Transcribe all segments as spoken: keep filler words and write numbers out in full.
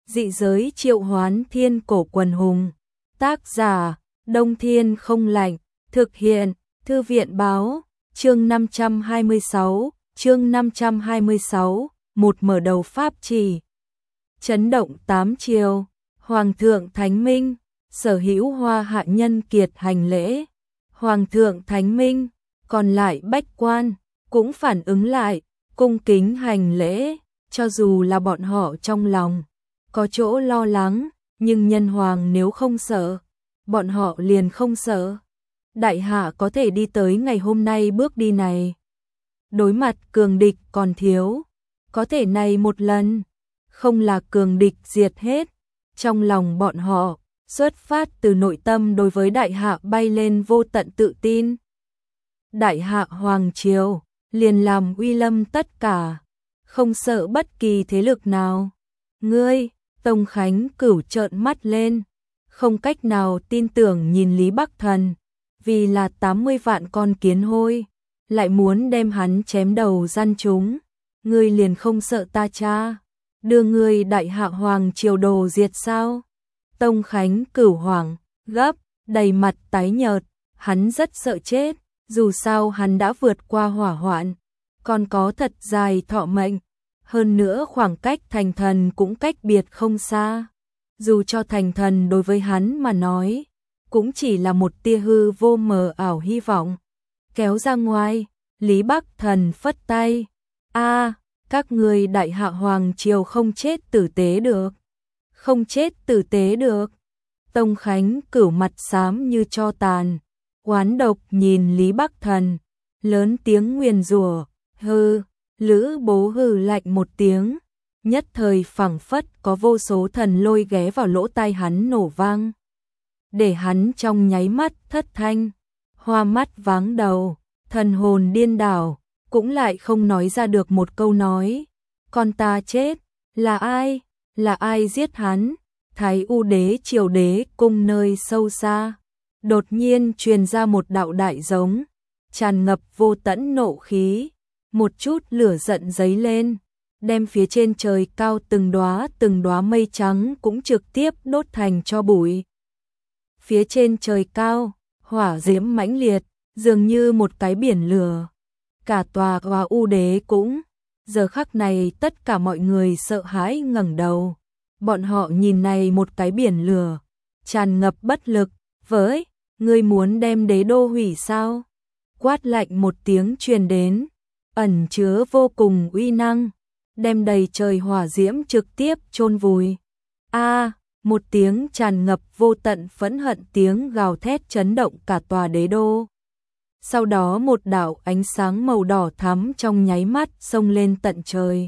Dị giới triệu hoán thiên cổ quần hùng. Tác giả, Đông Thiên không lạnh. Thực hiện, Thư viện báo. Chương năm trăm hai mươi sáu, chương năm trăm hai mươi sáu, một mở đầu pháp chỉ. Chấn động tám chiều, Hoàng thượng Thánh Minh, sở hữu hoa hạ nhân kiệt hành lễ. Hoàng thượng Thánh Minh, còn lại bách quan, cũng phản ứng lại, cung kính hành lễ, cho dù là bọn họ trong lòng có chỗ lo lắng, nhưng nhân hoàng nếu không sợ, bọn họ liền không sợ. Đại hạ có thể đi tới ngày hôm nay bước đi này. Đối mặt cường địch còn thiếu, có thể này một lần, không là cường địch diệt hết. Trong lòng bọn họ, xuất phát từ nội tâm đối với đại hạ bay lên vô tận tự tin. Đại hạ hoàng triều, liền làm uy lâm tất cả, không sợ bất kỳ thế lực nào. Ngươi, Tông Khánh Cửu trợn mắt lên, không cách nào tin tưởng nhìn Lý Bắc Thần, vì là tám mươi vạn con kiến hôi, lại muốn đem hắn chém đầu gian chúng. Ngươi liền không sợ ta cha, đưa ngươi đại hạ hoàng triều đồ diệt sao? Tông Khánh Cửu hoảng, gấp, đầy mặt tái nhợt, hắn rất sợ chết, dù sao hắn đã vượt qua hỏa hoạn, còn có thật dài thọ mệnh, hơn nữa khoảng cách thành thần cũng cách biệt không xa. Dù cho thành thần đối với hắn mà nói, cũng chỉ là một tia hư vô mờ ảo hy vọng. Kéo ra ngoài, Lý Bắc Thần phất tay. A, các ngươi đại hạ hoàng triều không chết tử tế được. Không chết tử tế được. Tông Khánh Cửu mặt xám như tro tàn, oán độc nhìn Lý Bắc Thần, lớn tiếng nguyền rủa, hư. Lữ Bố hừ lạnh một tiếng, nhất thời phảng phất có vô số thần lôi ghé vào lỗ tai hắn nổ vang, để hắn trong nháy mắt thất thanh, hoa mắt váng đầu, thần hồn điên đảo, cũng lại không nói ra được một câu nói. Con ta chết, là ai? Là ai giết hắn? Thái U đế triều đế cung nơi sâu xa, đột nhiên truyền ra một đạo đại giống, tràn ngập vô tận nộ khí. Một chút lửa giận dấy lên, đem phía trên trời cao từng đóa từng đóa mây trắng cũng trực tiếp đốt thành tro bụi. Phía trên trời cao, hỏa diễm mãnh liệt, dường như một cái biển lửa. Cả tòa Hoa U đế cũng, giờ khắc này tất cả mọi người sợ hãi ngẩng đầu. Bọn họ nhìn này một cái biển lửa, tràn ngập bất lực, với, ngươi muốn đem đế đô hủy sao? Quát lạnh một tiếng truyền đến, ẩn chứa vô cùng uy năng, đem đầy trời hỏa diễm trực tiếp chôn vùi. A, một tiếng tràn ngập vô tận phẫn hận tiếng gào thét chấn động cả tòa đế đô. Sau đó một đạo ánh sáng màu đỏ thắm trong nháy mắt xông lên tận trời,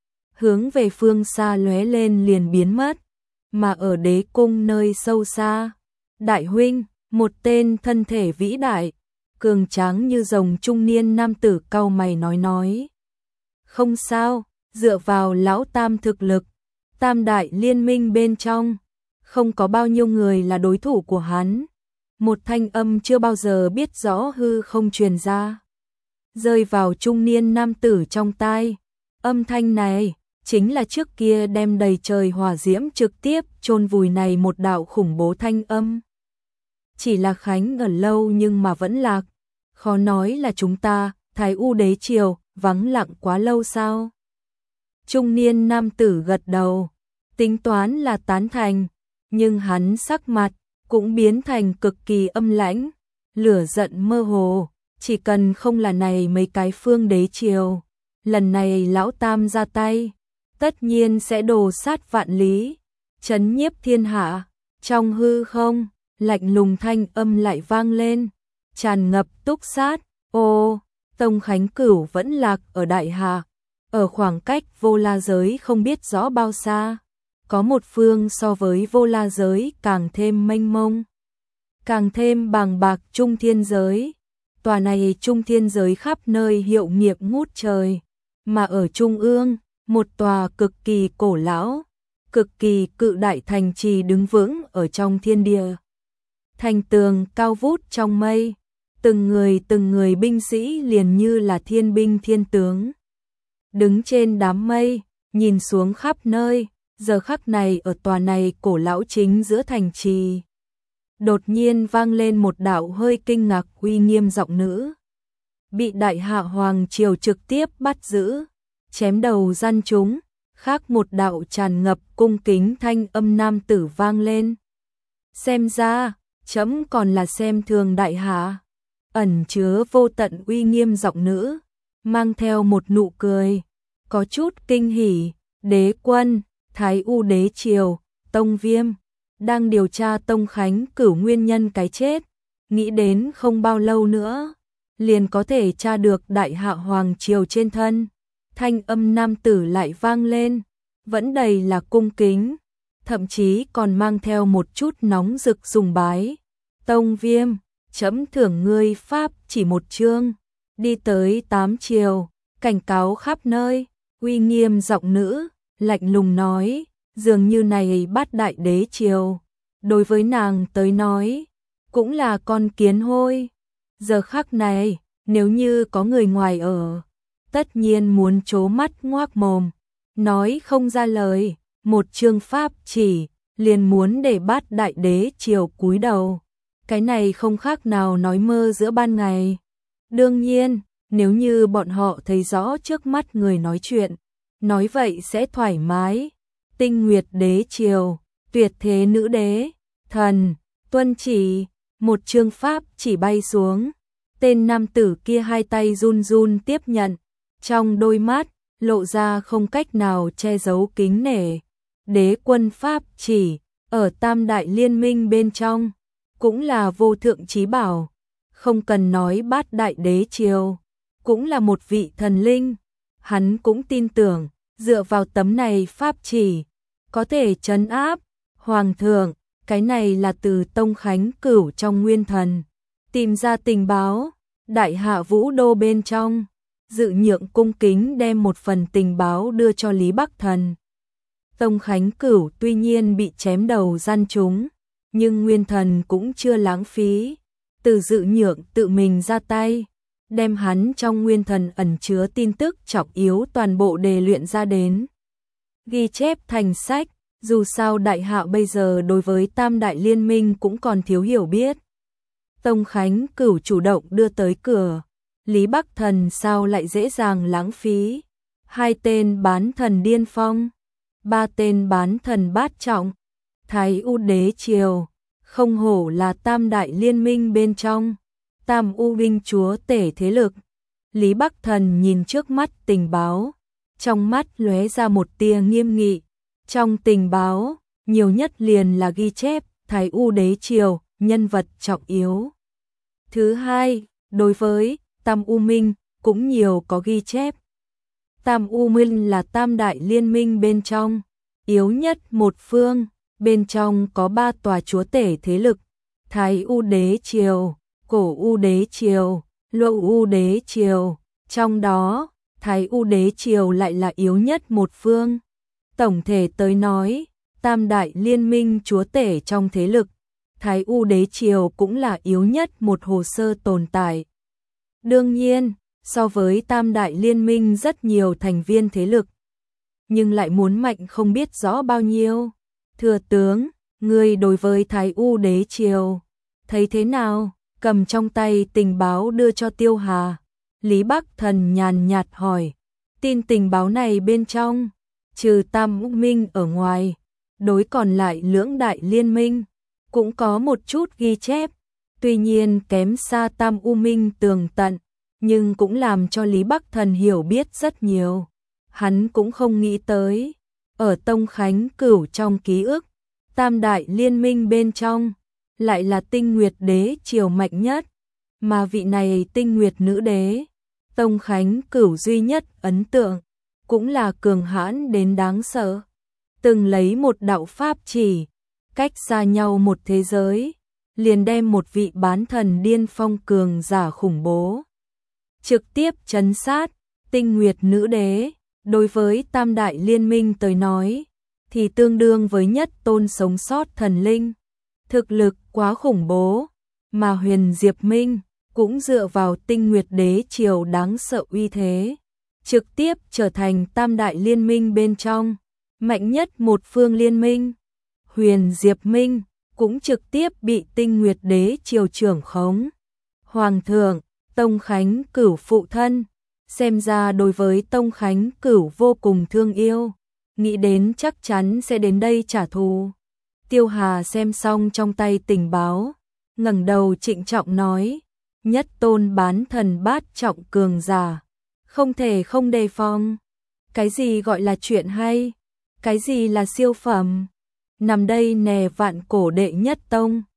hướng về phương xa lóe lên liền biến mất. Mà ở đế cung nơi sâu xa, đại huynh, một tên thân thể vĩ đại, cường tráng như rồng trung niên nam tử cau mày nói nói. Không sao, dựa vào lão tam thực lực, tam đại liên minh bên trong, không có bao nhiêu người là đối thủ của hắn. Một thanh âm chưa bao giờ biết rõ hư không truyền ra, rơi vào trung niên nam tử trong tai. Âm thanh này, chính là trước kia đem đầy trời hỏa diễm trực tiếp chôn vùi này một đạo khủng bố thanh âm. Chỉ là Khánh ở lâu nhưng mà vẫn lạc, khó nói là chúng ta, Thái U đế triều, vắng lặng quá lâu sao? Trung niên nam tử gật đầu, tính toán là tán thành, nhưng hắn sắc mặt cũng biến thành cực kỳ âm lãnh, lửa giận mơ hồ, chỉ cần không là này mấy cái phương đế triều, lần này lão tam ra tay, tất nhiên sẽ đồ sát vạn lý, trấn nhiếp thiên hạ. Trong hư không, lạnh lùng thanh âm lại vang lên, tràn ngập túc sát. Ô, Tông Khánh Cửu vẫn lạc ở đại hạ, ở khoảng cách vô la giới không biết rõ bao xa, có một phương so với vô la giới càng thêm mênh mông, càng thêm bàng bạc trung thiên giới. Tòa này trung thiên giới khắp nơi hiệu nghiệp ngút trời, mà ở trung ương, một tòa cực kỳ cổ lão, cực kỳ cự đại thành trì đứng vững ở trong thiên địa. Thành tường cao vút trong mây, từng người từng người binh sĩ liền như là thiên binh thiên tướng. Đứng trên đám mây, nhìn xuống khắp nơi, Giờ khắc này ở tòa này cổ lão chính giữa thành trì, đột nhiên vang lên một đạo hơi kinh ngạc uy nghiêm giọng nữ. Bị đại hạ hoàng triều trực tiếp bắt giữ, chém đầu gian chúng, khác một đạo tràn ngập cung kính thanh âm nam tử vang lên. Xem ra, chấm còn là xem thường đại hạ. Ẩn chứa vô tận uy nghiêm giọng nữ, mang theo một nụ cười, có chút kinh hỉ. Đế quân, Thái U đế triều, Tông Viêm đang điều tra Tông Khánh Cửu nguyên nhân cái chết, nghĩ đến không bao lâu nữa liền có thể tra được đại hạ hoàng triều trên thân. Thanh âm nam tử lại vang lên, vẫn đầy là cung kính, thậm chí còn mang theo một chút nóng rực sùng bái. Tông Viêm, chấm thưởng ngươi pháp chỉ một chương, đi tới tám triều, cảnh cáo khắp nơi. Uy nghiêm giọng nữ lạnh lùng nói, dường như này bát đại đế triều, đối với nàng tới nói, cũng là con kiến hôi. Giờ khắc này, nếu như có người ngoài ở, tất nhiên muốn trố mắt ngoác mồm, nói không ra lời, một chương pháp chỉ, liền muốn để bát đại đế triều cúi đầu. Cái này không khác nào nói mơ giữa ban ngày. Đương nhiên, nếu như bọn họ thấy rõ trước mắt người nói chuyện, nói vậy sẽ thoải mái. Tinh Nguyệt đế triều, tuyệt thế nữ đế, thần, tuân chỉ, một chương pháp chỉ bay xuống. Tên nam tử kia hai tay run run tiếp nhận, trong đôi mắt lộ ra không cách nào che giấu kính nể. Đế quân pháp chỉ, ở tam đại liên minh bên trong, cũng là vô thượng chí bảo, không cần nói bát đại đế triều, cũng là một vị thần linh. Hắn cũng tin tưởng, dựa vào tấm này pháp chỉ, có thể trấn áp hoàng thượng. Cái này là từ Tông Khánh Cửu trong nguyên thần tìm ra tình báo. Đại hạ vũ đô bên trong, Dự Nhượng cung kính đem một phần tình báo đưa cho Lý Bắc Thần. Tông Khánh Cửu tuy nhiên bị chém đầu gian chúng, nhưng nguyên thần cũng chưa lãng phí. Từ Dự Nhượng tự mình ra tay, đem hắn trong nguyên thần ẩn chứa tin tức trọng yếu toàn bộ đề luyện ra đến, ghi chép thành sách. Dù sao đại hạ bây giờ đối với tam đại liên minh cũng còn thiếu hiểu biết. Tông Khánh Cửu chủ động đưa tới cửa, Lý Bắc Thần sao lại dễ dàng lãng phí. Hai tên bán thần điên phong, ba tên bán thần bát trọng, Thái U đế triều, không hổ là tam đại liên minh bên trong, tam u binh chúa tể thế lực. Lý Bắc Thần nhìn trước mắt tình báo, trong mắt lóe ra một tia nghiêm nghị. Trong tình báo, nhiều nhất liền là ghi chép Thái U đế triều, nhân vật trọng yếu. Thứ hai, đối với Tam U Minh cũng nhiều có ghi chép. Tam U Minh là tam đại liên minh bên trong, yếu nhất một phương, bên trong có ba tòa chúa tể thế lực, Thái U đế triều, Cổ U đế triều, Lộ U đế triều, trong đó, Thái U đế triều lại là yếu nhất một phương. Tổng thể tới nói, tam đại liên minh chúa tể trong thế lực, Thái U đế triều cũng là yếu nhất một hồ sơ tồn tại. Đương nhiên, so với tam đại liên minh rất nhiều thành viên thế lực, nhưng lại muốn mạnh không biết rõ bao nhiêu. Thừa tướng, người đối với Thái U đế triều, thấy thế nào? Cầm trong tay tình báo đưa cho Tiêu Hà. Lý Bắc Thần nhàn nhạt hỏi, tin tình báo này bên trong, trừ Tam U Minh ở ngoài, đối còn lại lưỡng đại liên minh, cũng có một chút ghi chép, tuy nhiên kém xa Tam U Minh tường tận, nhưng cũng làm cho Lý Bắc Thần hiểu biết rất nhiều. Hắn cũng không nghĩ tới, ở Tông Khánh Cửu trong ký ức, tam đại liên minh bên trong, lại là Tinh Nguyệt đế triều mạnh nhất, mà vị này Tinh Nguyệt nữ đế, Tông Khánh Cửu duy nhất ấn tượng, cũng là cường hãn đến đáng sợ. Từng lấy một đạo pháp chỉ, cách xa nhau một thế giới, liền đem một vị bán thần điên phong cường giả khủng bố trực tiếp trấn sát. Tinh Nguyệt nữ đế, đối với tam đại liên minh tới nói, thì tương đương với nhất tôn sống sót thần linh. Thực lực quá khủng bố, mà Huyền Diệp Minh cũng dựa vào Tinh Nguyệt đế triều đáng sợ uy thế, trực tiếp trở thành tam đại liên minh bên trong mạnh nhất một phương liên minh, Huyền Diệp Minh, cũng trực tiếp bị Tinh Nguyệt Đế triều trưởng khống. Hoàng thượng, Tông Khánh Cửu phụ thân, xem ra đối với Tông Khánh Cửu vô cùng thương yêu, nghĩ đến chắc chắn sẽ đến đây trả thù. Tiêu Hà xem xong trong tay tình báo, ngẩng đầu trịnh trọng nói, nhất tôn bán thần bát trọng cường giả, không thể không đề phòng. Cái gì gọi là chuyện hay? Cái gì là siêu phẩm? Nằm đây nè vạn cổ đệ nhất tông.